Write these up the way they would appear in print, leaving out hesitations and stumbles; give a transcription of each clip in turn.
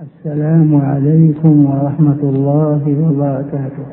السلام عليكم ورحمة الله وبركاته.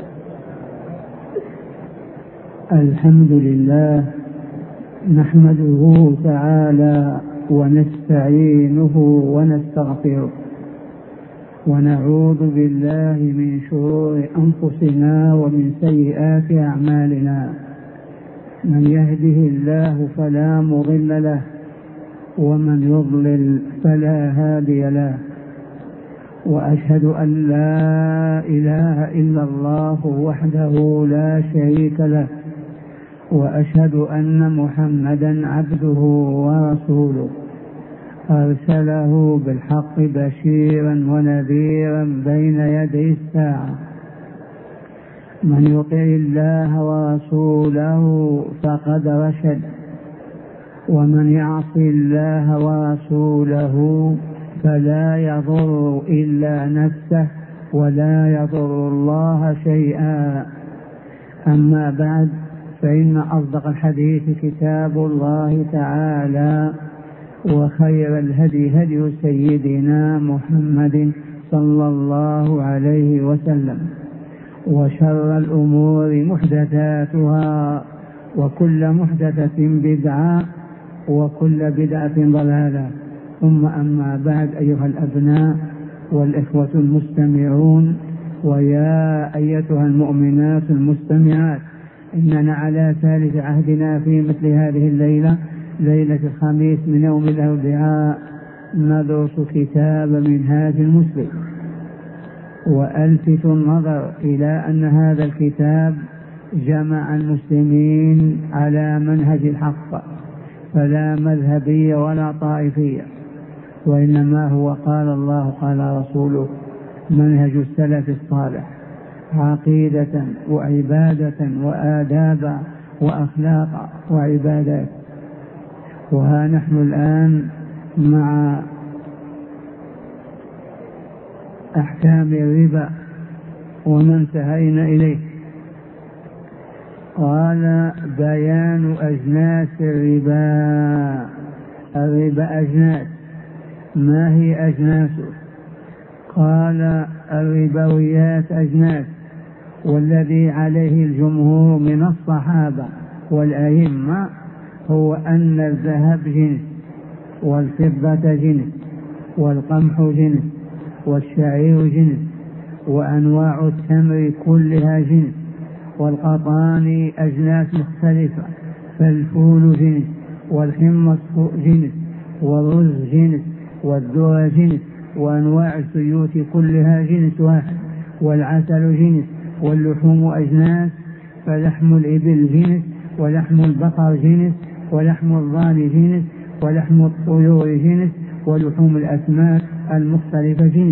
الحمد لله نحمده تعالى ونستعينه ونستغفره ونعوذ بالله من شرور أنفسنا ومن سيئات أعمالنا. من يهده الله فلا مضل له ومن يضلل فلا هادي له، وأشهد أن لا إله إلا الله وحده لا شريك له، وأشهد أن محمدا عبده ورسوله أرسله بالحق بشيرا ونذيرا بين يدي الساعة. من يطع الله ورسوله فقد رشد، ومن يعص الله ورسوله فلا يضر إلا نفسه ولا يضر الله شيئا. أما بعد، فإن أصدق الحديث كتاب الله تعالى، وخير الهدي هدي سيدنا محمد صلى الله عليه وسلم، وشر الأمور محدثاتها، وكل محدثة بدعة، وكل بدعة ضلالة. ثم أما بعد، أيها الأبناء والإخوة المستمعون، ويا أيتها المؤمنات المستمعات، إننا على ثالث عهدنا في مثل هذه الليلة، ليلة الخميس من يوم الأربعاء، ندرس كتاب منهاج المسلم. وألفت النظر إلى أن هذا الكتاب جمع المسلمين على منهج الحق، فلا مذهبية ولا طائفية، وإنما هو قال الله قال رسوله، منهج السلف الصالح، عقيدة وعبادة وآداب وأخلاق وعبادات. وها نحن الآن مع أحكام الربا وما انتهينا إليه. قال: بيان أجناس الربا. الربا أجناس، ما هي أجناسه؟ قال: الربويات أجناس، والذي عليه الجمهور من الصحابة والأئمة هو أن الذهب جنس، والفضة جنس، والقمح جنس، والشعير جنس، وأنواع التمر كلها جنس، والقطان أجناس مختلفة، فالفول جنس، والحمص جنس، والرز جنس، والذرة جنس، وأنواع الزيوت كلها جنس واحد، والعسل جنس، واللحوم أجناس، فلحم الإبل جنس، ولحم البقر جنس، ولحم الضان جنس، ولحم الطيور جنس، ولحوم الأسماك المختلفة جنس.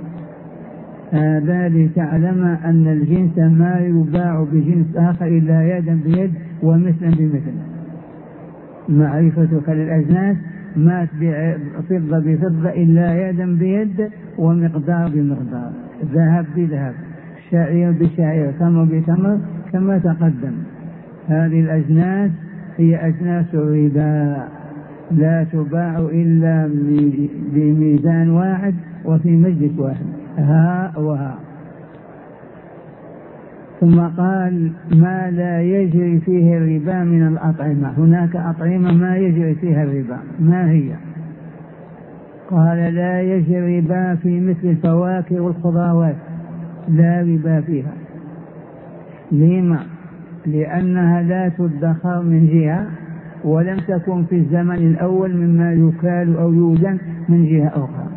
هذا لتعلم أن الجنس ما يباع بجنس آخر إلا يدا بيد ومثلا بمثل. معرفتك للأجناس، ما تبيع فضة بفضة إلا يدا بيد ومقدار بمقدار، ذهب بذهب، شعير بشعير، تمر بتمر، كما تقدم. هذه الأجناس هي أجناس الربا، لا تباع إلا بميزان واحد وفي مجلس واحد، ها وها. ثم قال: ما لا يجري فيه الربا من الأطعمة. هناك أطعمة ما يجري فيها الربا، ما هي؟ قال: لا يجري الربا في مثل الفواكه والخضروات، لا ربا فيها. لما؟ لأنها لا تدخر من جهة، ولم تكن في الزمن الأول مما يكال أو يوزن من جهة أخرى،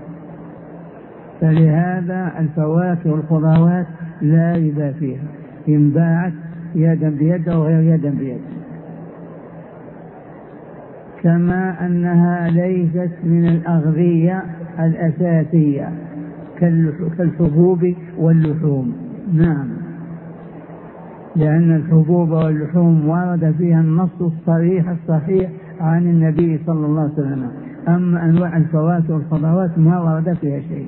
فلهذا الفواكه والخضروات لا ربا فيها، إن باعت يدا بيد أو غير يدا بيد. كما أنها ليست من الأغذية الأساسية كالحبوب واللحوم. نعم، لأن الحبوب واللحوم ورد فيها النص الصريح الصحيح عن النبي صلى الله عليه وسلم. أما أنواع الفواكه والخضروات ما ورد فيها شيء.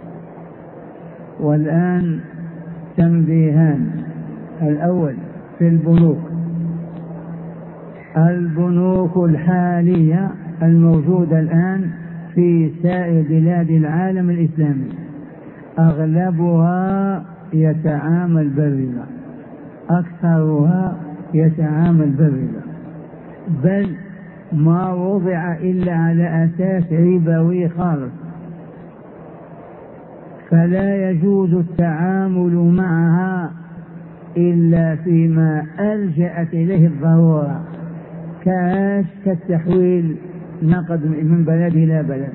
والآن تنبيهان. الأول في البنوك. البنوك الحالية الموجودة الآن في سائر بلاد العالم الإسلامي أغلبها يتعامل بالربا، أكثرها يتعامل بالربا، بل ما وضع إلا على أساس ربوي خالص، فلا يجوز التعامل معها إلا فيما ألجأت إليه الضرورة، كالتحويل نقد من بلد إلى بلد،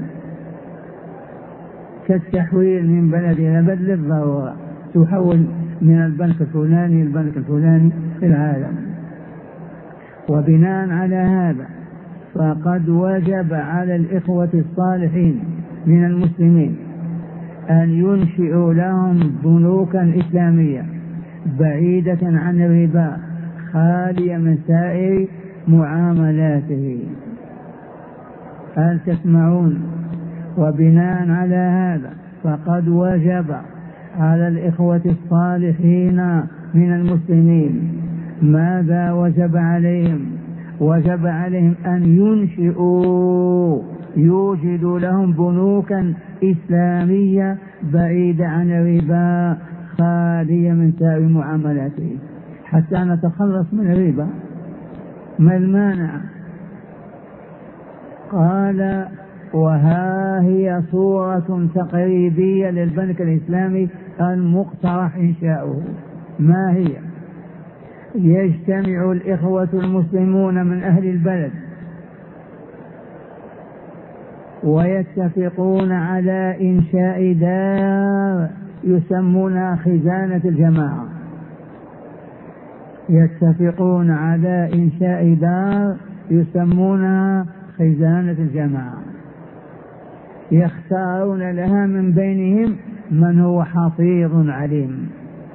كالتحويل من بلد إلى بلد للضرورة، تحول من البنك الفلاني البنك الفلاني في العالم. وبناء على هذا فقد وجب على الإخوة الصالحين من المسلمين أن ينشئوا لهم بنوكا إسلامية بعيدة عن الربا، خالية من سائر معاملاته. هل تسمعون؟ وبناء على هذا فقد وجب على الإخوة الصالحين من المسلمين، ماذا وجب عليهم؟ وجب عليهم أن يوجدوا لهم بنوكا إسلامية بعيدة عن الربا، خالية من سائر معاملاته، حتى نتخلص من الربا. ما المانع؟ قال: وها هي صورة تقريبية للبنك الإسلامي المقترح إنشاؤه. ما هي؟ يجتمع الإخوة المسلمون من أهل البلد ويتفقون على إنشاء دار يسمونها خزانة الجماعة، يتفقون على إنشاء دار يسمونها خزانة الجماعة، يختارون لها من بينهم من هو حفيظ عليم،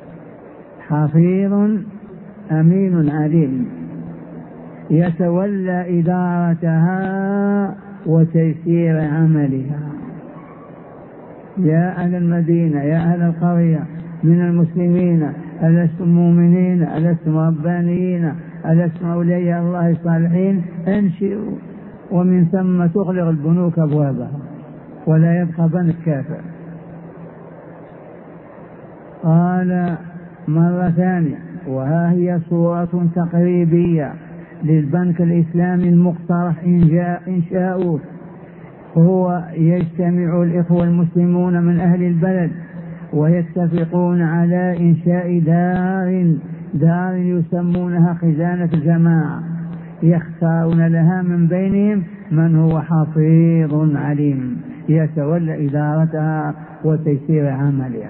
حفيظ أمين عليم، يتولى إدارتها وتيسير عملها. يا أهل المدينة، يا أهل القرية من المسلمين، ألستم مؤمنين؟ ألستم ربانيين؟ ألستم أولياء الله الصالحين؟ انشئوا، ومن ثم تغلق البنوك أبوابها ولا يبقى بنك كافر. قال مرة ثانية: وها هي صورة تقريبية للبنك الإسلامي المقترح إنشاؤه. هو يجتمع الإخوة المسلمون من أهل البلد ويتفقون على إنشاء دار يسمونها خزانة الجماعة، يختارون لها من بينهم من هو حفيظ عليم، يتولى إدارتها وتيسير عملها.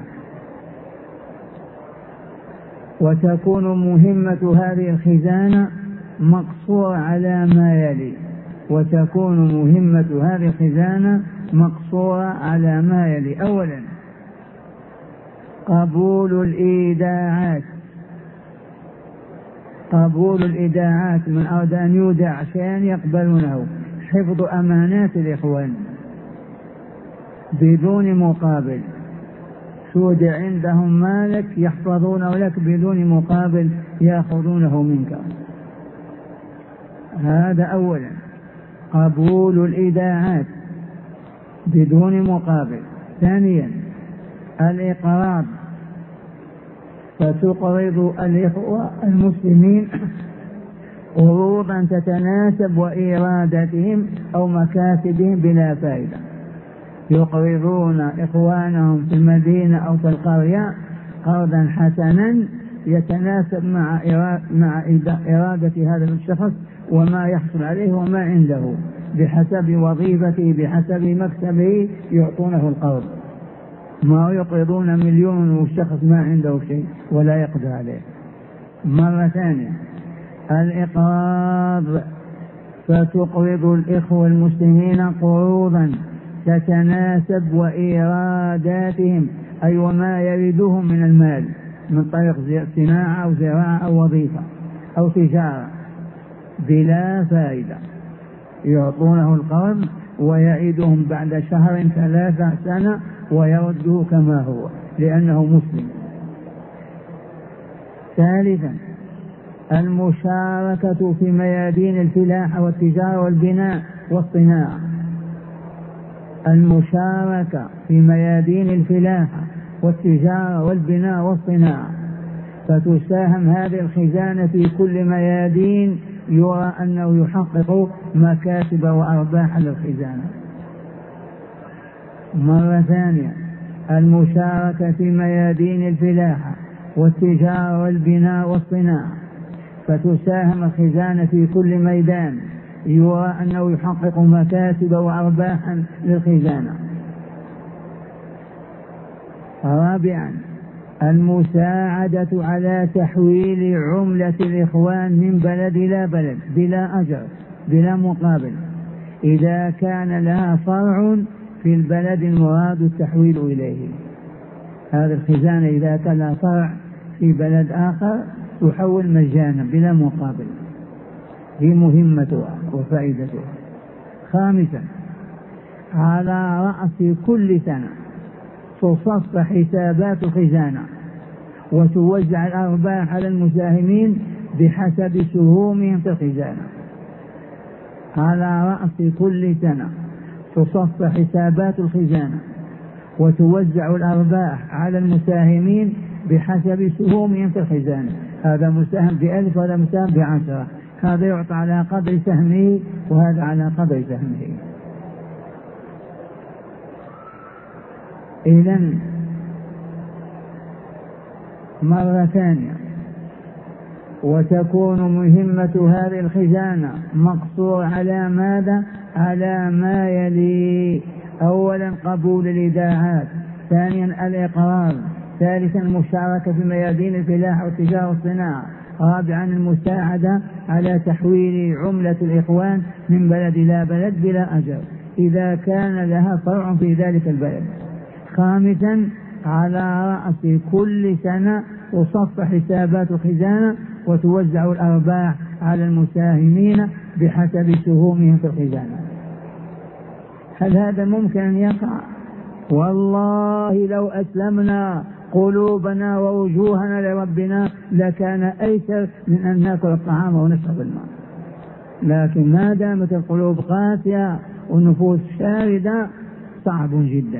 وتكون مهمة هذه الخزانة مقصورة على ما يلي، وتكون مهمة هذه الخزانة مقصورة على ما يلي: أولا، قبول الإيداعات، قبول الإيداعات، من أراد أن يودع شيئا يقبلونه، حفظ أمانات الإخوان بدون مقابل، تودع عندهم مالك يحفظونه لك بدون مقابل، يأخذونه منك. هذا أولا، قبول الإيداعات بدون مقابل. ثانيا، الإقراض، فتقرض الإخوة المسلمين قروضا تتناسب وإيراداتهم أو مكاسبهم بلا فائدة، يقرضون إخوانهم في المدينة أو في القرية قرضا حسنا يتناسب مع إرادة هذا الشخص وما يحصل عليه وما عنده، بحسب وظيفته بحسب مكسبه يعطونه القرض، ما يقرضون مليون والشخص ما عنده شيء ولا يقدر عليه. مرة ثانية، الإقراض، فتقرض الإخوة المسلمين قروضا تتناسب وإيراداتهم، أي وما يريدهم من المال من طريق صناعة أو زراعة أو وظيفة أو تجارة، بلا فائدة، يعطونه القرض ويعيدهم بعد شهر 3 سنة ويرده كما هو لأنه مسلم. ثالثا، المشاركة في ميادين الفلاحة والتجارة والبناء والصناعة، المشاركة في ميادين الفلاحة والتجارة والبناء والصناعة، فتساهم هذه الخزانة في كل ميادين يرى أنه يحقق مكاسب وأرباح للخزانة. مرة ثانية، المشاركة في ميادين الفلاحة والتجارة والبناء والصناعة، فتساهم الخزانة في كل ميدان يرى أنه يحقق مكاسب وأرباحا للخزانة. رابعا، المساعدة على تحويل عملة الإخوان من بلد إلى بلد بلا أجر بلا مقابل، إذا كان لها فرع في البلد المراد التحويل إليه. هذه الخزانة إذا كان لها فرع في بلد آخر تحول مجانا بلا مقابل، هي مهمتها وفائدتها. خامسا، على رأس كل سنة تصفى حسابات الخزانة وتوزع الأرباح على المساهمين بحسب سهومهم في الخزانة. على رأس كل سنة تصفى حسابات الخزانة وتوزع الأرباح على المساهمين بحسب سهومهم في الخزانة. هذا مساهم ب1,000 وهذا مساهم ب10، هذا يعطى على قدر سهمه وهذا على قدر سهمه. إذن مرة ثانية، وتكون مهمة هذه الخزانة مقصور على ماذا؟ على ما يلي: أولا قبول الإيداعات، ثانيا الإقرار، ثالثا المشاركة في ميادين الفلاحة والتجارة والصناعة، رابعا المساعدة على تحويل عملة الإخوان من بلد إلى بلد بلا أجر إذا كان لها فرع في ذلك البلد. خامسا، على رأس كل سنة تصفى حسابات الخزانة وتوزع الأرباح على المساهمين بحسب سهومهم في الخزانة. هل هذا ممكن أن يقع؟ والله لو أسلمنا قلوبنا ووجوهنا لربنا لكان أيسر من أن نأكل الطعام ونشرب الماء، لكن ما دامت القلوب قاسية والنفوس شاردة صعب جدا.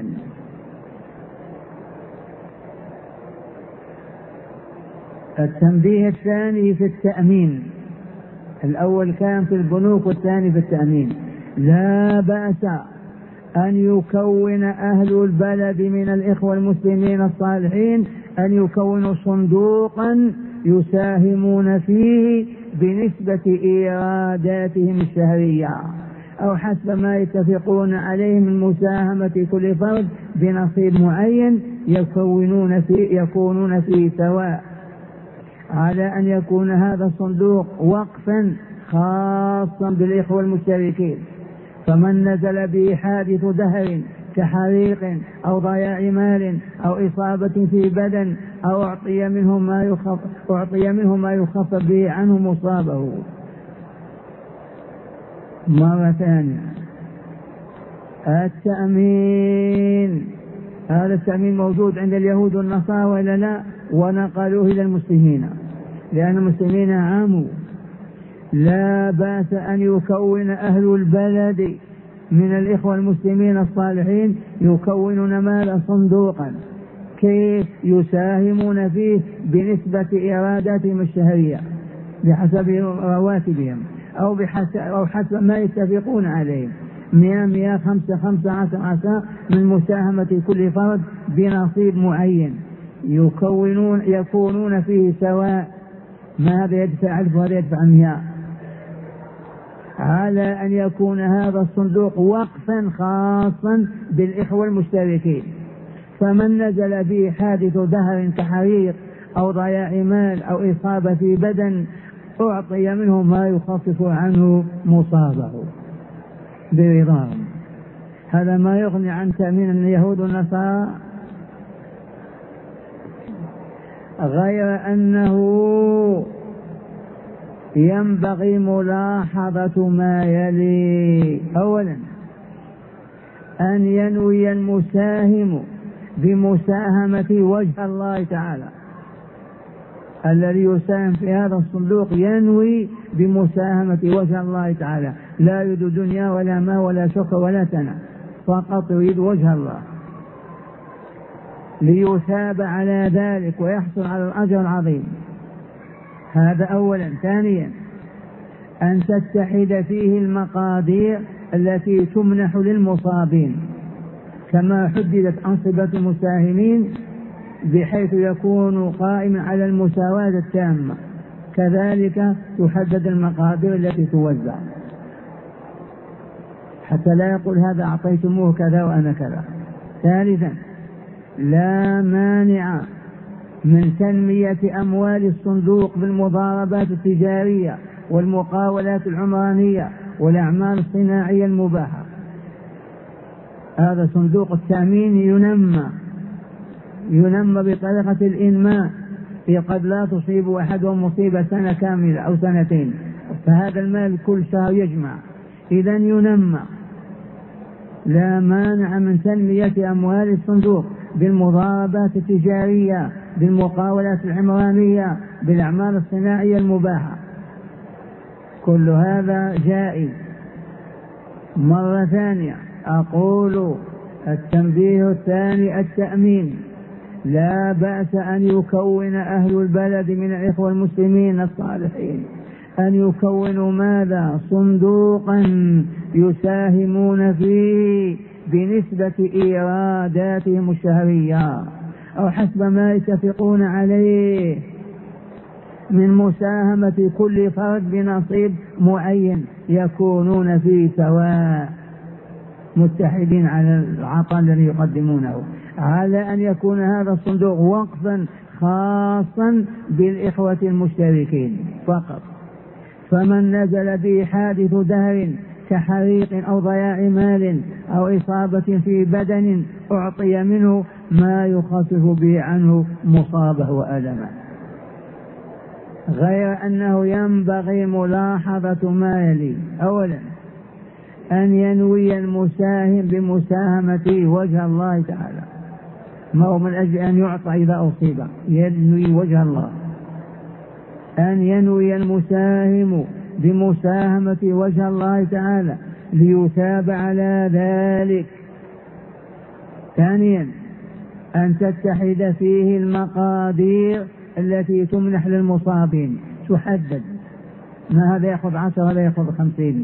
التنبيه الثاني في التأمين، الأول كان في البنوك والثاني في التأمين. لا بأس أن يكون أهل البلد من الإخوة المسلمين الصالحين أن يكونوا صندوقا يساهمون فيه بنسبة إيراداتهم الشهرية أو حسب ما يتفقون عليه من مساهمة كل فرد بنصيب معين يكونون فيه سواء، على أن يكون هذا الصندوق وقفا خاصا بالإخوة المشتركين. فمن نزل به حادث دهر كحريق أو ضياع مال أو إصابة في بدن أو أعطي منه ما يخفف به عنه مصابه. مرة ثانية، التأمين، هذا التأمين موجود عند اليهود والنصارى ولا لا؟ ونقلوه إلى المسلمين لأن المسلمين عاموا. لا بأس أن يكون أهل البلد من الإخوة المسلمين الصالحين يكونون مالا صندوقا كيف يساهمون فيه بنسبة إيراداتهم الشهرية بحسب رواتبهم أو حسب ما يتفقون عليه، 100 5 15 من مساهمة كل فرد بنصيب معين، يكونون فيه سواء، ما هذا يدفع 1000 وهذا يدفع 100، على أن يكون هذا الصندوق وقفا خاصا بالإخوة المشتركين. فمن نزل به حادث دهر كحريق أو ضياع مال أو إصابة في بدن أعطي منه ما يخفف عنه مصابه برضاهم. هذا ما يغني عن تأمين اليهود والنصارى، غير أنه ينبغي ملاحظة ما يلي. أولا، أن ينوي المساهم بمساهمة وجه الله تعالى، الذي يساهم في هذا الصندوق ينوي بمساهمة وجه الله تعالى، لا يريد دنيا ولا مال ولا شكر ولا ثناء، فقط يريد وجه الله ليثاب على ذلك ويحصل على الأجر العظيم. هذا أولا. ثانيا أن تتحد فيه المقادير التي تمنح للمصابين، كما حددت أنصبة المساهمين بحيث يكون قائما على المساواة التامة، كذلك تحدد المقادير التي توزع، حتى لا يقول هذا أعطيتموه كذا وأنا كذا. ثالثا لا مانع من تنمية أموال الصندوق بالمضاربات التجارية والمقاولات العمرانية والأعمال الصناعية المباحة. هذا صندوق التأمين ينمى بطريقة الإنماء، قد لا تصيب أحدهم مصيبة سنة كاملة أو سنتين، فهذا المال كل شهر يجمع، إذن ينمى. لا مانع من تنمية أموال الصندوق بالمضاربات التجارية بالمقاولات العمرانية بالأعمال الصناعية المباحة، كل هذا جائز. مرة ثانية أقول التنبيه الثاني التأمين. لا بأس أن يكون أهل البلد من الإخوة المسلمين الصالحين أن يكونوا ماذا؟ صندوقا يساهمون فيه بنسبة إيراداتهم الشهرية أو حسب ما يتفقون عليه من مساهمة كل فرد بنصيب معين، يكونون فيه سواء متحدين على العطاء الذي يقدمونه، على أن يكون هذا الصندوق وقفا خاصا بالإخوة المشتركين فقط. فمن نزل به حادث دهر كحريق أو ضياع مال أو إصابة في بدن أعطي منه ما يخفف به عنه مصابه وألمه. غير أنه ينبغي ملاحظة ما يلي. أولا أن ينوي المساهم بمساهمته وجه الله تعالى، ما هو من أجل أن يعطى إذا أصيب، ينوي وجه الله. أن ينوي المساهم بمساهمة وجه الله تعالى ليثاب على ذلك. ثانيا أن تتحد فيه المقادير التي تمنح للمصابين، تحدد، ما هذا يأخذ 10 ولا يأخذ 50.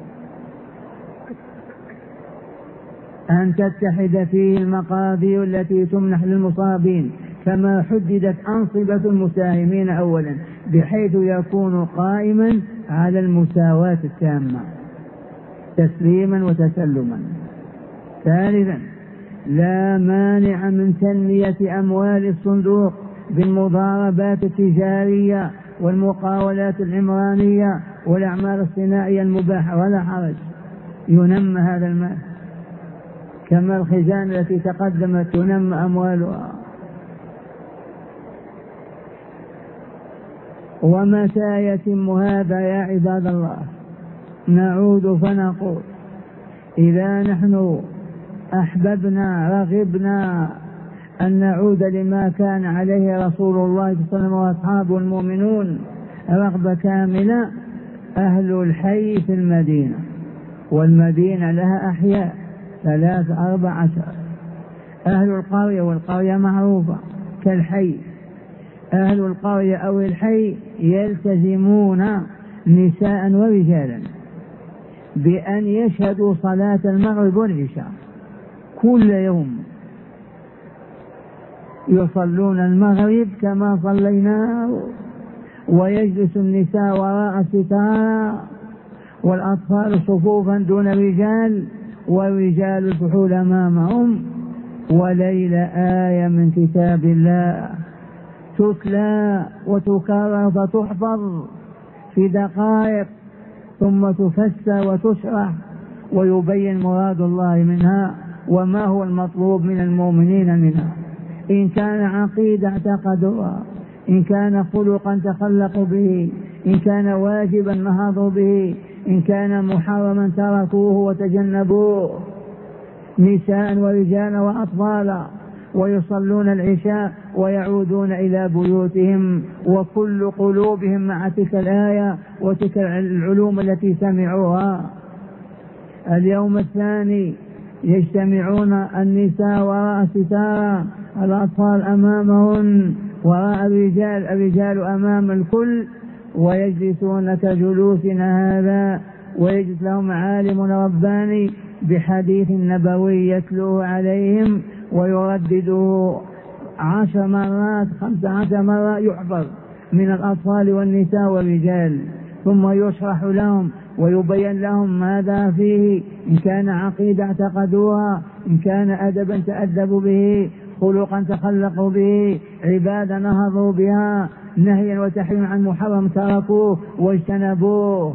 أن تتحد فيه المقادير التي تمنح للمصابين كما حددت أنصبة المساهمين أولا، بحيث يكون قائما على المساواة التامة تسليما وتسلما. ثالثا لا مانع من تنمية أموال الصندوق بالمضاربات التجارية والمقاولات العمرانية والأعمال الصناعية المباحة، ولا حرج، ينمى هذا المال كما الخزانة التي تقدمت تنمى أموالها. ومتى يتم هذا يا عباد الله؟ نعود فنقول إذا نحن أحببنا رغبنا أن نعود لما كان عليه رسول الله صلى الله عليه وسلم وأصحابه المؤمنون رغبة كاملة، أهل الحي في المدينة، والمدينة لها أحياء 13 أهل القرية، والقرية معروفة كالحي. أهل القرية أو الحي يلتزمون نساء ورجالا بأن يشهدوا صلاة المغرب والعشاء كل يوم، يصلون المغرب كما صليناه، ويجلس النساء وراء الستار والأطفال صفوفا دون رجال والرجال الفحول أمامهم، وليل آية من كتاب الله تتلى وتكرر فتحفظ في دقائق ثم تفسر وتشرح ويبين مراد الله منها وما هو المطلوب من المؤمنين منها، إن كان عقيدة اعتقدوها، إن كان خلقا تخلقوا به، إن كان واجبا نهضوا به، إن كان محرما تركوه وتجنبوه، نساء ورجالا وأطفالا، ويصلون العشاء ويعودون إلى بيوتهم وكل قلوبهم مع تلك الآية وتلك العلوم التي سمعوها. اليوم الثاني يجتمعون النساء وراء ستارة، الأطفال أمامهن وراء الرجال أمام الكل، ويجلسون كجلوسنا هذا، ويجلس لهم عالم رباني بحديث نبوي يتلوه عليهم ويردده 10 مرات 15 مرة، يحفظ من الأطفال والنساء والرجال، ثم يشرح لهم ويبين لهم ماذا فيه، إن كان عقيدة اعتقدوها، إن كان أدبا تأدبوا به، خلقا تخلقوا به، عبادة نهضوا بها، نهيا وتحريما عن محرم تركوه واجتنبوه.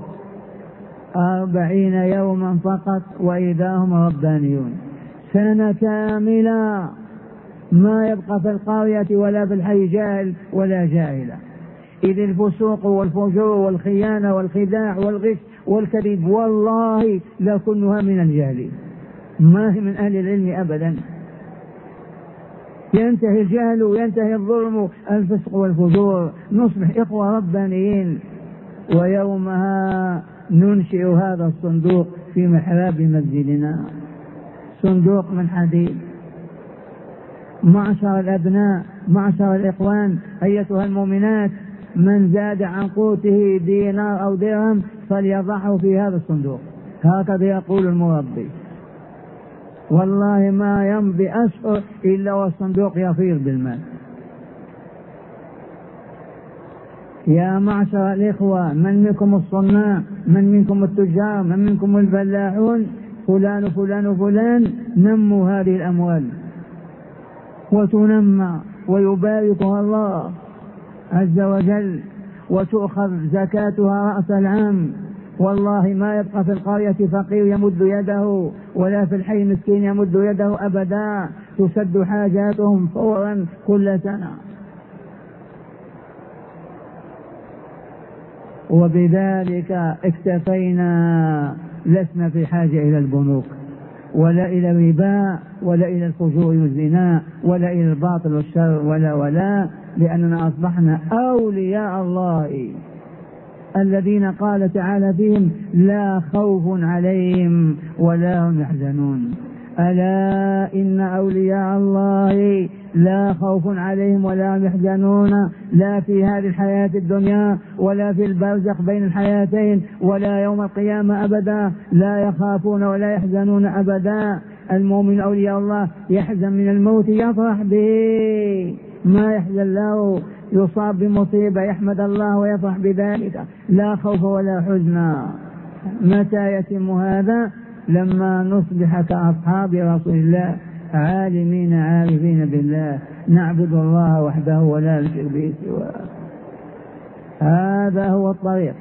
40 يوما فقط وإذا هم ربانيون، سنة كاملة ما يبقى في القرية ولا في الحي جاهل ولا جاهلة، إذ الفسوق والفجور والخيانة والخداع والغش والكذب والله لكنها من الجاهلين، ما هي من أهل العلم أبدا. ينتهي الجهل وينتهي الظلم الفسق والفجور، نصبح إخوة ربانيين. ويومها ننشئ هذا الصندوق في محراب مسجدنا، صندوق من حديد. معشر الأبناء، معشر الإخوان، أيتها المؤمنات، من زاد عن قوته دينار أو درهم فليضعه في هذا الصندوق، هكذا يقول المربي. والله ما يمضي أشهر إلا والصندوق يفيض بالمال. يا معشر الإخوة، من منكم الصناع، من منكم التجار، من منكم الفلاحون، فلان وفلان وفلان، نموا هذه الأموال وتنمى ويباركها الله عز وجل، وتؤخذ زكاتها رأس العام. والله ما يبقى في القرية فقير يمد يده، ولا في الحي مسكين يمد يده أبدا، تسد حاجاتهم فورا كل سنة. وبذلك اكتفينا، لسنا في حاجة إلى البنوك ولا إلى الربا ولا إلى الفجور والزنا ولا إلى الباطل والشر ولا، لأننا أصبحنا أولياء الله الذين قال تعالى فيهم: لا خوف عليهم ولا هم يحزنون. ألا إن أولياء الله لا خوف عليهم ولا هم يحزنون، لا في هذه الحياة الدنيا ولا في البرزخ بين الحياتين ولا يوم القيامة أبدا، لا يخافون ولا يحزنون أبدا. المؤمن أولياء الله يحزن من الموت يفرح به، ما يحزن له، يصاب بمصيبة يحمد الله ويفرح بذلك، لا خوف ولا حزن. متى يتم هذا؟ لما نصبح كأصحاب رسول الله، عالمين عارفين بالله، نعبد الله وحده ولا نشرك به سواه. هذا هو الطريق.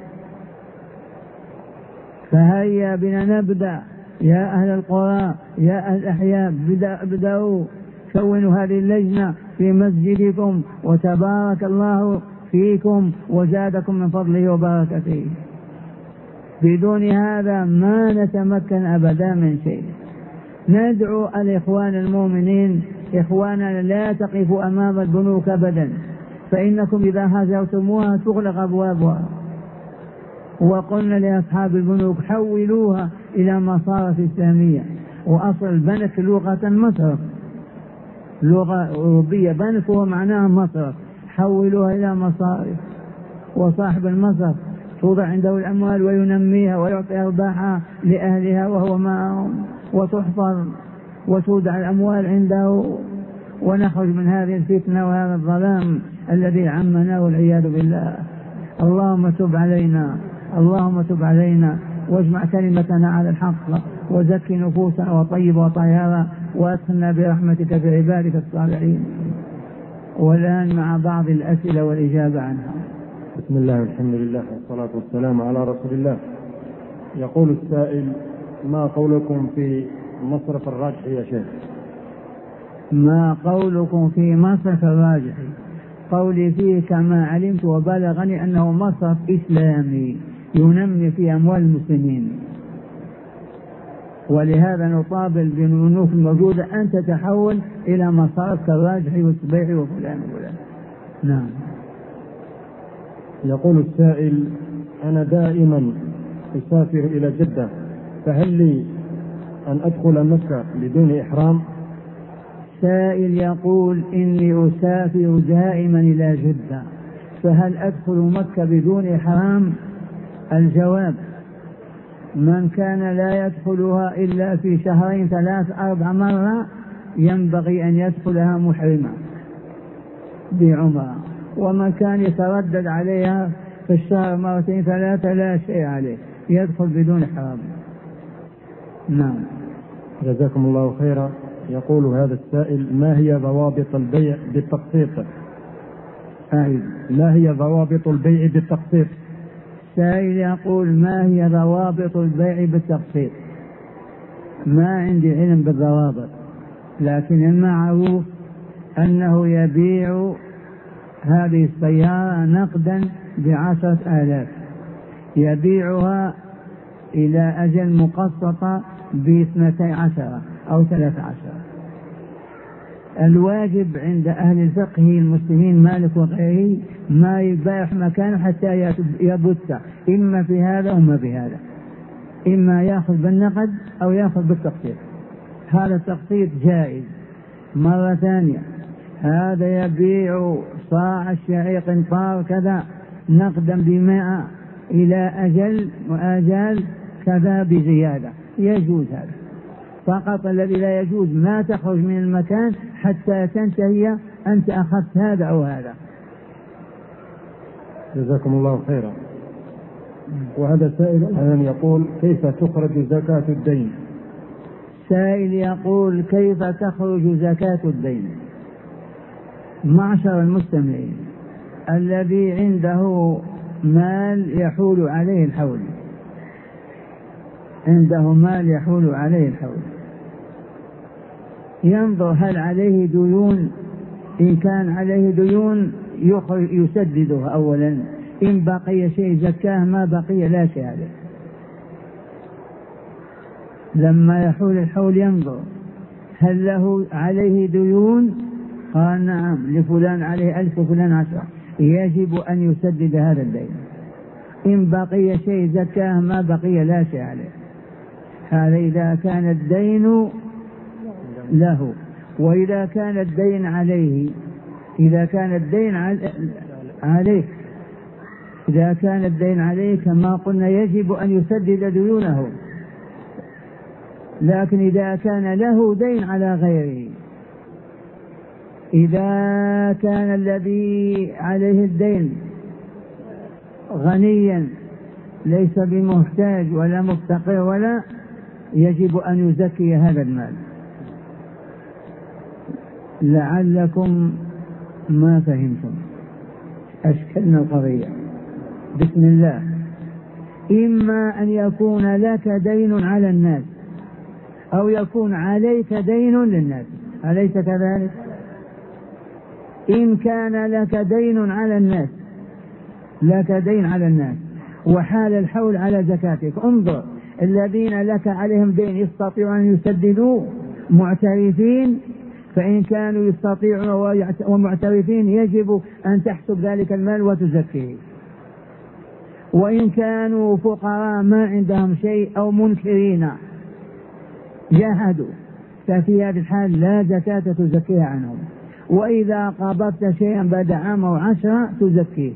فهيا بنا نبدأ، يا أهل القرى، يا أهل الأحياء، بدأوا كونوا هذه اللجنة في مسجدكم، وتبارك الله فيكم وزادكم من فضله وبركته. بدون هذا ما نتمكن أبدا من شيء. ندعو الإخوان المؤمنين، إخوانا لا تقفوا أمام البنوك أبدا، فإنكم إذا هاجرتموها تغلق أبوابها. وقلنا لأصحاب البنوك: حولوها إلى مصارف إسلامية، وأصل البنك لغة مصرف، لغة أوروبية، بنك هو معناها مصرف، حولوها إلى مصارف. وصاحب المصرف توضع عنده الأموال وينميها ويعطي أرباحها لأهلها وهو معهم، وتحفظ وتودع الأموال عنده، ونخرج من هذه الفتنة وهذا الظلام الذي عمنا والعياذ بالله. اللهم تب علينا، اللهم تب علينا، واجمع كلمتنا على الحق، وزكي نفوسنا وطيب وطهرها، وادخلنا برحمتك في عبادك الصالحين. والآن مع بعض الأسئلة والإجابة عنها. بسم الله والحمد لله والصلاة والسلام على رسول الله. يقول السائل: ما قولكم في مصرف الراجح يا شيخ؟ ما قولكم في مصرف الراجح؟ قولي فيه كما علمت وبلغني أنه مصرف إسلامي ينمي في أموال المسلمين، ولهذا نطالب بالبنوك الموجودة أن تتحول إلى مصارف كالراجح والسبيعي وفلان وفلان. نعم. يقول السائل: أنا دائما أسافر إلى جدة، فهل لي أن أدخل مكة بدون إحرام؟ سائل يقول إني أسافر دائما إلى جدة، فهل أدخل مكة بدون إحرام؟ الجواب: من كان لا يدخلها إلا في شهرين 3-4 مرة ينبغي أن يدخلها محرما بعمرة، ومن كان يتردد عليها في الشهر 2-3 لا شيء عليه، يدخل بدون إحرام. نعم. جزاكم الله خيرا. يقول هذا السائل: ما هي ضوابط البيع بالتقسيط؟ ما هي ضوابط البيع بالتقسيط؟ سائل يقول: ما هي ضوابط البيع بالتقسيط؟ ما عندي علم بالضوابط، لكن المعروف أنه يبيع هذه السيارة نقدا ب10,000، يبيعها إلى أجل مقسطة ب12 أو 13. الواجب عند أهل الفقه المسلمين مالك وغيره ما يباع مكانه حتى يبث، إما في هذا وإما في هذا، إما يأخذ بالنقد أو يأخذ بالتقسيط. هذا التقسيط جائز. مرة ثانية، هذا يبيع صاع الشعير قنطار كذا نقدا ب100 إلى أجل وآجال كذا بزيادة، يجوز هذا. فقط الذي لا يجوز ما تخرج من المكان حتى تنتهي أنت أخذت هذا أو هذا. جزاكم الله خيرا. وهذا سائل يقول: كيف تخرج زكاة الدين؟ سائل يقول: كيف تخرج زكاة الدين؟ معشر المستمعين، الذي عنده مال يحول عليه الحول، عنده مال يحول عليه الحول، ينظر هل عليه ديون. إن كان عليه ديون يسددها أولا، إن بقي شيء زكاه، ما بقي لا شيء عليه. لما يحول الحول ينظر هل له عليه ديون، قال نعم لفلان عليه 1000 وفلان 10، يجب أن يسدد هذا الدين. إن بقي شيء زكاه، ما بقي لا شيء عليه. هذا إذا كان الدين له. وإذا كان الدين عليه، إذا كان الدين عليك، إذا كان الدين عليك كما قلنا يجب أن يسدد ديونه. لكن إذا كان له دين على غيره، إذا كان الذي عليه الدين غنيا ليس بمحتاج ولا مفتقر ولا، يجب أن يزكي هذا المال. لعلكم ما فهمتم، أشكلنا القضية. بسم الله. إما أن يكون لك دين على الناس أو يكون عليك دين للناس، أليس كذلك؟ إن كان لك دين على الناس، لك دين على الناس وحال الحول على زكاتك، انظر الذين لك عليهم دين يستطيعون أن يسددوا معترفين، فإن كانوا يستطيعون ومعترفين يجب أن تحسب ذلك المال وتزكيه. وإن كانوا فقراء ما عندهم شيء أو منكرين جاهدوا، ففي هذه الحال لا زكاة تزكيها عنهم. وإذا قبضت شيئا بعد عام أو 10 تزكيه.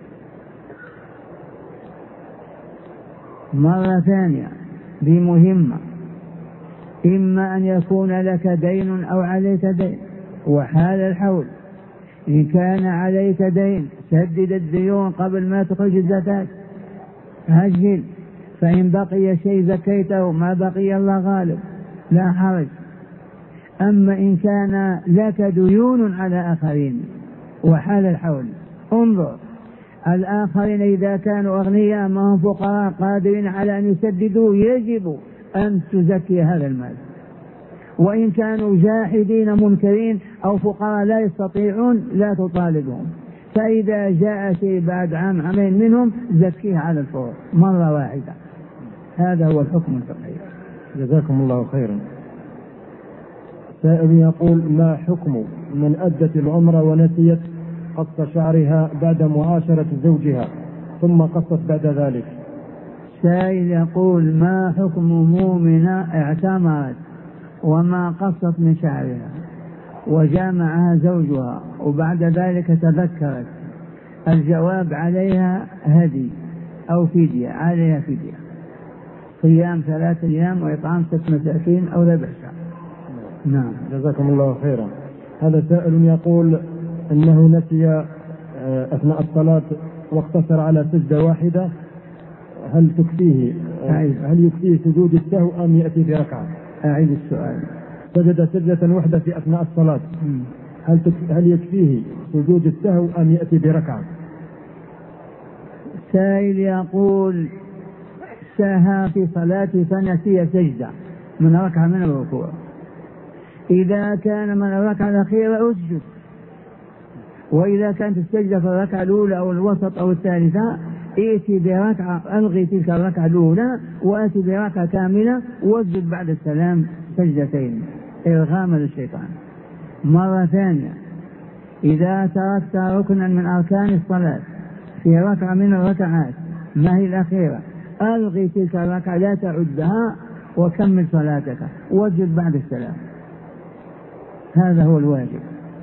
مرة ثانية بمهمة، إما أن يكون لك دين أو عليك دين وحال الحول. إن كان عليك دين سدد الديون قبل ما تخرج الزكاة، هجل، فإن بقي شيء زكيته، ما بقي الله غالب لا حرج. أما إن كان لك ديون على آخرين وحال الحول، انظر الآخرين إذا كانوا أغنياء ما هم فقراء قادرين على أن يسددوا، يجب أن تزكي هذا المال. وإن كانوا جاحدين منكرين أو فقراء لا يستطيعون لا تطالبهم، فإذا جاء شيء بعد عام عامين منهم زكيه على الفور مرة واحدة. هذا هو الحكم الفقهي. جزاكم الله خيرا. سائل يقول: ما حكم من أدت العمرة ونسيت قص شعرها بعد معاشرة زوجها ثم قصت بعد ذلك؟ سائل يقول: ما حكم مؤمنة اعتمرت وما قصت من شعرها وجامعها زوجها وبعد ذلك تذكرت؟ الجواب: عليها هدي أو فدية، عليها فدية، صيام 3 أيام وإطعام 6 مساكين أو ذبح شاة. نعم. جزاكم الله خيرا. هذا سائل يقول أنه نسي أثناء الصلاة واقتصر على سجدة واحدة، هل تكفيه؟ هل يكفيه سجود السهو أم يأتي بركعة؟ أعيد السؤال. سجد سجدة واحدة في أثناء الصلاة، هل يكفيه سجود السهو أم يأتي بركعة؟ سائل يقول: ساهى في صلاته فنسي سجدة من ركعة من الركوع، إذا كان من الركعة الأخيرة أسجد، وإذا كانت السجدة في الركعة الأولى أو الوسط أو الثالثة ائتي بركعة، ألغي تلك الركعة الأولى وأتي بركعة كاملة واسجد بعد السلام سجدتين إرغاما للشيطان. مرة ثانية: إذا تركت ركنا من أركان الصلاة في ركعة من الركعات ما هي الأخيرة، ألغي تلك الركعة لا تعدها وكمل صلاتك واسجد بعد السلام، هذا هو الواجب.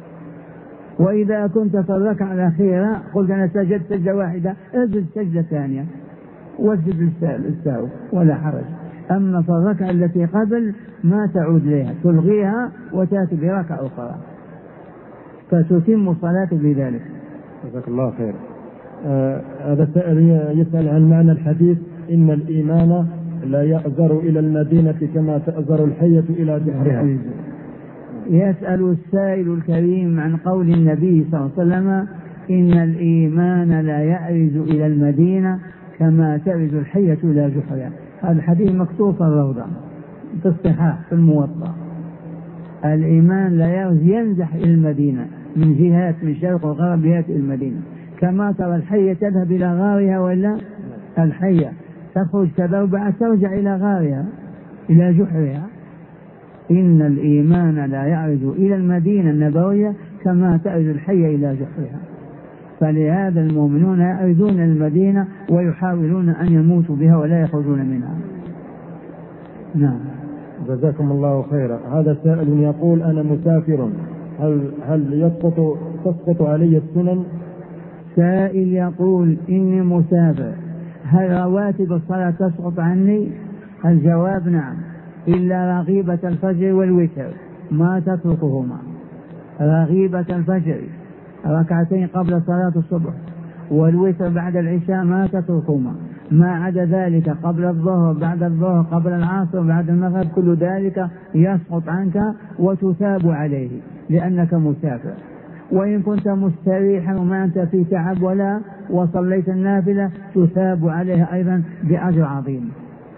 وإذا كنت في الركعة الأخيرة قلت أنا سجدت سجدة واحدة، اسجد سجدة ثانية واسجد السهو ولا حرج. أما في الركعة التي قبل ما تعود لها، تلغيها وتأتي بركعة أخرى فتتم صلاتك بذلك. جزاك الله خير. هذا سائل يسأل عن معنى الحديث: إن الإيمان لا يأزر إلى المدينة كما تأزر الحية إلى جحرها. يسأل السائل الكريم عن قول النبي صلى الله عليه وسلم: إن الإيمان لا يأرز إلى المدينة كما تأرز الحية إلى جحرها. هذا الحديث مكتوب في الروضة في الصحاح في الموطأ. الإيمان لا يأرز، ينزح إلى المدينة من جهات، من شرق وغرب يأتي المدينة، كما ترى الحية تذهب إلى غارها، ولا الحية تخرج تذوبع ترجع إلى غارها إلى جحرها. إن الإيمان لا يعرج إلى المدينة النبوية كما تعرج الحية إلى جحرها. فلهذا المؤمنون يعرجون المدينة ويحاولون أن يموتوا بها ولا يخرجون منها. نعم. جزاكم الله خيرا. هذا سائل يقول: أنا مسافر، هل تسقط علي السنن؟ سائل يقول: إني مسافر، هل رواتب الصلاة تسقط عني؟ الجواب: نعم، إلا رغيبة الفجر والوتر ما تتركهما. رغيبة الفجر 2 قبل صلاة الصبح، والوتر بعد العشاء ما تتركهما. ما عدا ذلك قبل الظهر، بعد الظهر، قبل العصر، بعد المغرب، كل ذلك يسقط عنك وتثاب عليه لأنك مسافر. وإن كنت مستريحا وما أنت في تعب ولا وصليت النافلة تثاب عليها أيضا بأجر عظيم.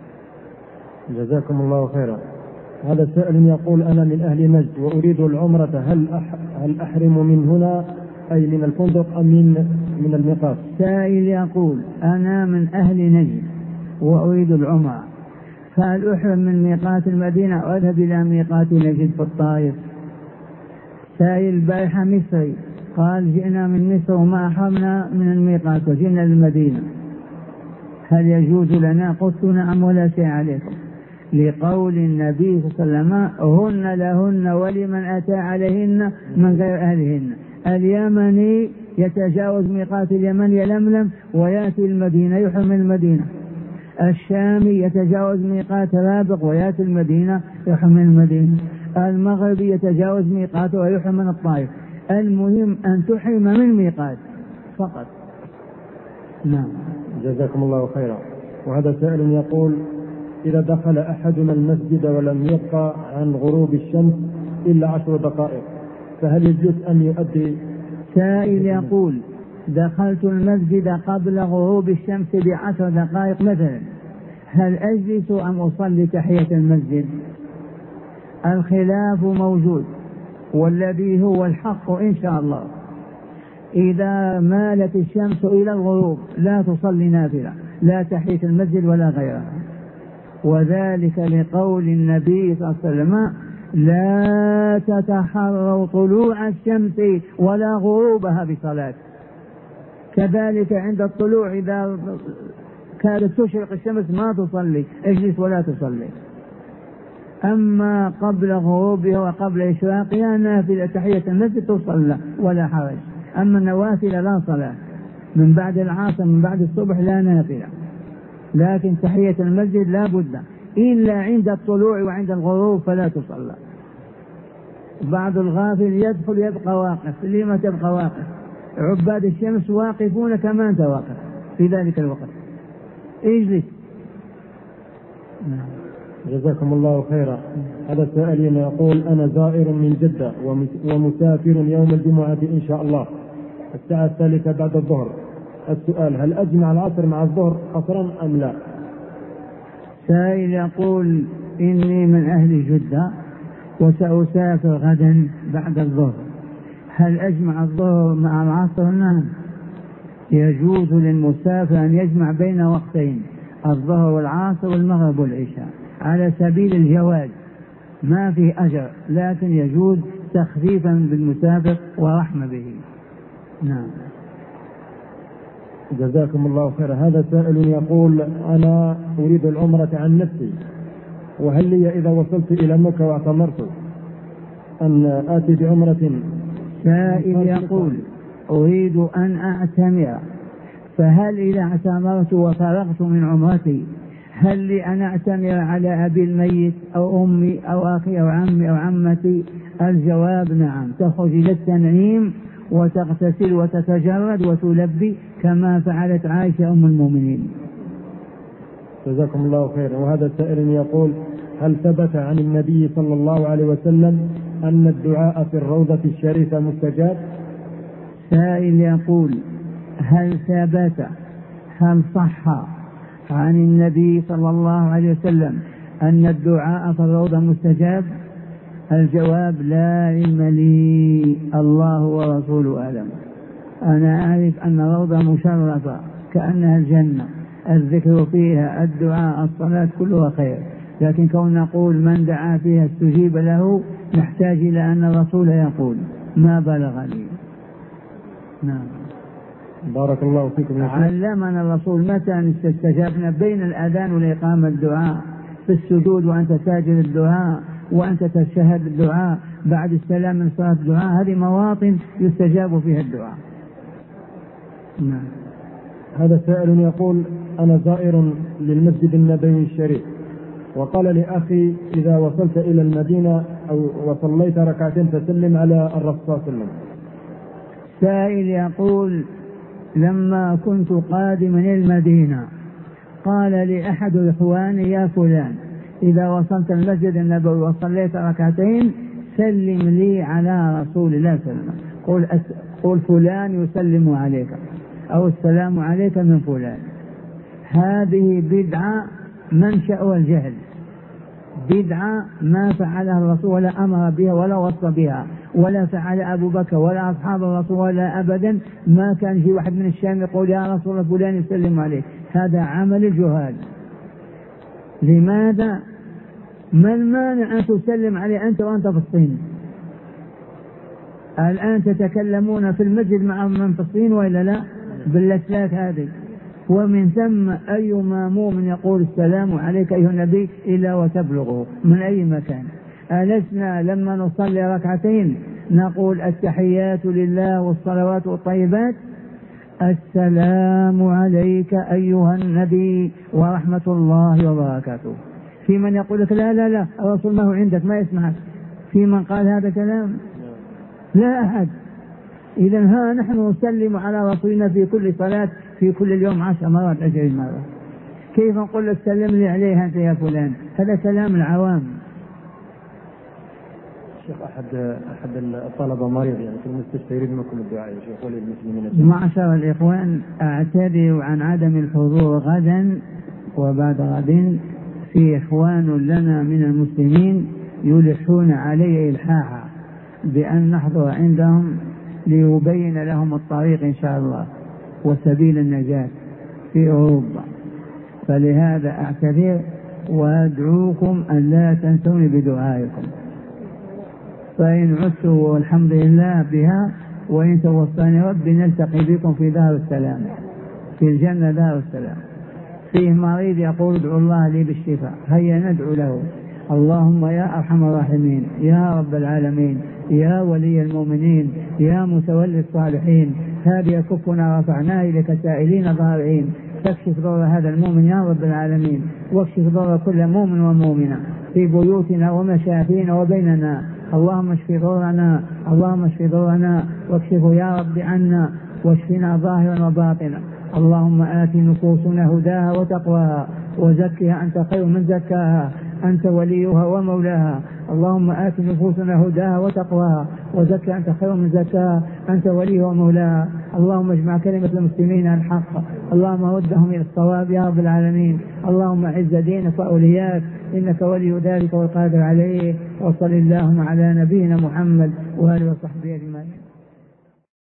جزاكم الله خيرا. هذا سائل يقول: أنا من أهل نجد وأريد العمرة، هل أحرم من هنا أي من الفندق أم من الميقات؟ سائل يقول: أنا من أهل نجد وأريد العمرة، فهل أحرم من ميقات المدينة وأذهب إلى ميقات نجد في الطائف؟ سائل البارحة مصري قال: جئنا من مصر وما أحرمنا من الميقات وجئنا للمدينة، هل يجوز لنا؟ قلت: نعم ولا شيء عليكم، لقول النبي صلى الله عليه وسلم: هن لهن ولمن أتى عليهن من غير أهلهن. اليمني يتجاوز ميقات اليمن يلملم ويأتي المدينة يحرم المدينة، الشامي يتجاوز ميقات رابغ ويأتي المدينة يحرم المدينة، المغربي يتجاوز ميقاته ويحرم من الطائف. المهم أن تحرم من ميقات فقط. نعم. جزاكم الله خيرا. وهذا سائل يقول: إذا دخل أحدنا المسجد ولم يبقى عن غروب الشمس إلا 10 دقائق فهل يجوز أن يؤدي؟ سائل يقول: دخلت المسجد قبل غروب الشمس ب10 دقائق مثلا، هل أجلس أم أصلي تحية المسجد؟ الخلاف موجود، والذي هو الحق إن شاء الله إذا مالت الشمس إلى الغروب لا تصلي نافلة، لا تحية المسجد ولا غيرها، وذلك لقول النبي صلى الله عليه وسلم: لا تتحروا طلوع الشمس ولا غروبها بصلاة. كذلك عند الطلوع إذا كادت تشرق الشمس ما تصلي، اجلس ولا تصلي. أما قبل غروبها وقبل إشراقها نافلة تحية المسجد تصلى ولا حرج. أما النوافل لا صلاة، من بعد العصر من بعد الصبح لا نافلة، لكن تحية المسجد لا بد إلا عند الطلوع وعند الغروب فلا تصلى. بعض الغافل يدخل يبقى واقف. لما تبقى واقف؟ عباد الشمس واقفون كما أنت واقف في ذلك الوقت، اجلس. جزاكم الله خيرا. هذا السائل يقول: أنا زائر من جدة ومسافر يوم الجمعة إن شاء الله الساعة 3 بعد الظهر. السؤال: هل أجمع العصر مع الظهر قصرا أم لا؟ سائل يقول: إني من أهل جدة وسأسافر غدا بعد الظهر، هل أجمع الظهر مع العصر؟ نعم، يجوز للمسافر أن يجمع بين وقتين، الظهر والعصر والمغرب والعشاء، على سبيل الجواز، ما في أجر، لكن يجوز تخفيفا بالمسافر ورحمة به. نعم. جزاكم الله خيرا. هذا سائل يقول: أنا أريد العمرة عن نفسي، وهل لي إذا وصلت إلى مكة واعتمرت أن آتي بعمرة؟ سائل يقول: أريد أن أعتمر، فهل إذا اعتمرت وفرغت من عمرتي هل لي أن أعتمر على أبي الميت أو أمي أو أخي أو عمي أو عمتي؟ الجواب: نعم، تخرج إلى التنعيم وتغتسل وتتجرد وتلبي كما فعلت عائشة أم المؤمنين. جزاكم الله خيرا. وهذا سائل يقول: هل ثبت عن النبي صلى الله عليه وسلم أن الدعاء في الروضة الشريفة مستجاب؟ سائل يقول: هل ثبت، هل صح عن النبي صلى الله عليه وسلم أن الدعاء في الروضة مستجاب؟ الجواب: لا علم لي، الله ورسوله أعلم. أنا أعرف أن روضة مشرفة كأنها الجنة، الذكر فيها، الدعاء، الصلاة، كلها خير، لكن كون نقول من دعا فيها استجيب له نحتاج إلى أن الرسول يقول، ما بلغ لي. نعم. بارك الله فيكم. علمنا الرسول متى استجبنا بين الأذان والإقامة الدعاء، في السجود وأنت ساجد الدعاء، وأنت تشهد الدعاء، بعد السلام من صلاة الدعاء، هذه مواطن يستجاب فيها الدعاء. نعم. هذا سائل يقول: أنا زائر للمسجد النبوي الشريف، وقال لأخي: إذا وصلت إلى المدينة أو وصليت ركعتين فسلم على الرسول صلى الله عليه وسلم. سائل يقول: لما كنت قادما المدينة قال لي أحد إخواني: يا فلان، إذا وصلت المسجد النبوي وصليت ركعتين سلم لي على رسول الله صلى الله عليه وسلم، قل فلان يسلم عليك، أو السلام عليك من فلان. هذه بدعة منشأها الجهل، بدعة ما فعلها الرسول ولا أمر بها ولا وصى بها ولا فعل أبو بكر ولا أصحاب الرسول ولا أبدا. ما كان يجي واحد من الشام يقول: يا رسول الله فلان يسلم عليك، هذا عمل الجهال. لماذا؟ ما المانع أن تسلم عليه أنت وأنت في الصين؟ الآن تتكلمون في المسجد مع من في الصين وإلا لا؟ باللسلات هذه. ومن ثم أي ماموم يقول السلام عليك أيها النبي إلا وتبلغه من أي مكان. ألسنا لما نصلي ركعتين نقول التحيات لله والصلوات والطيبات، السلام عليك أيها النبي ورحمة الله وبركاته؟ في من يقول لك لا لا لا الرسول ما هو عندك ما يسمعك، في من قال هذا كلام؟ لا أحد. إذا ها نحن نسلم على رسولنا في كل صلاة في كل اليوم 10 مرات 20 مرة، كيف نقول لك سلم لي عليها أنت يا فلان؟ هذا كلام العوام. شيخ أحد الطلبة مريض يعني في المستشفى يريد منكم الدعاء يا شيخ وللمسلمين. معشر الإخوان، أعتذر عن عدم الحضور غدا وبعد غد، في إخوان لنا من المسلمين يلحون علي إلحاحا بأن نحضر عندهم ليبين لهم الطريق إن شاء الله وسبيل النجاة في أوروبا، فلهذا أعتذر وأدعوكم أن لا تنسوني بدعائكم، فإن عدت والحمد لله بها، وإن توفاني ربي نلتقي بكم في دار السلام، في الجنة دار السلام. فيه مريض يقول ادعوا الله لي بالشفاء، هيا ندعو له. اللهم يا أرحم الراحمين، يا رب العالمين، يا ولي المؤمنين، يا متولي الصالحين، هذه كفنا رفعناه إليك سائلين ضارعين، فاكشف ضر هذا المؤمن يا رب العالمين، واكشف ضر كل مؤمن ومؤمنة في بيوتنا ومشافينا وبيننا. اللهم اشف ضرنا، اللهم اشف ضرنا واكشفه يا رب عنا، واشفنا ظاهرا وباطنا. اللهم آت نفوسنا هداها وتقواها وزكها أنت خير من زكاها، أنت وليها ومولاها. اللهم آت نفوسنا هداها وتقواها وزكها أنت خير من زكاها، أنت وليها ومولاها. اللهم اجمع كلمة المسلمين على الحق، اللهم ودهم إلى الصواب يا رب العالمين. اللهم أعز دينك وأولياك، إنك ولي ذلك والقادر عليه. وصل اللهم على نبينا محمد وآله وصحبه أجمعين.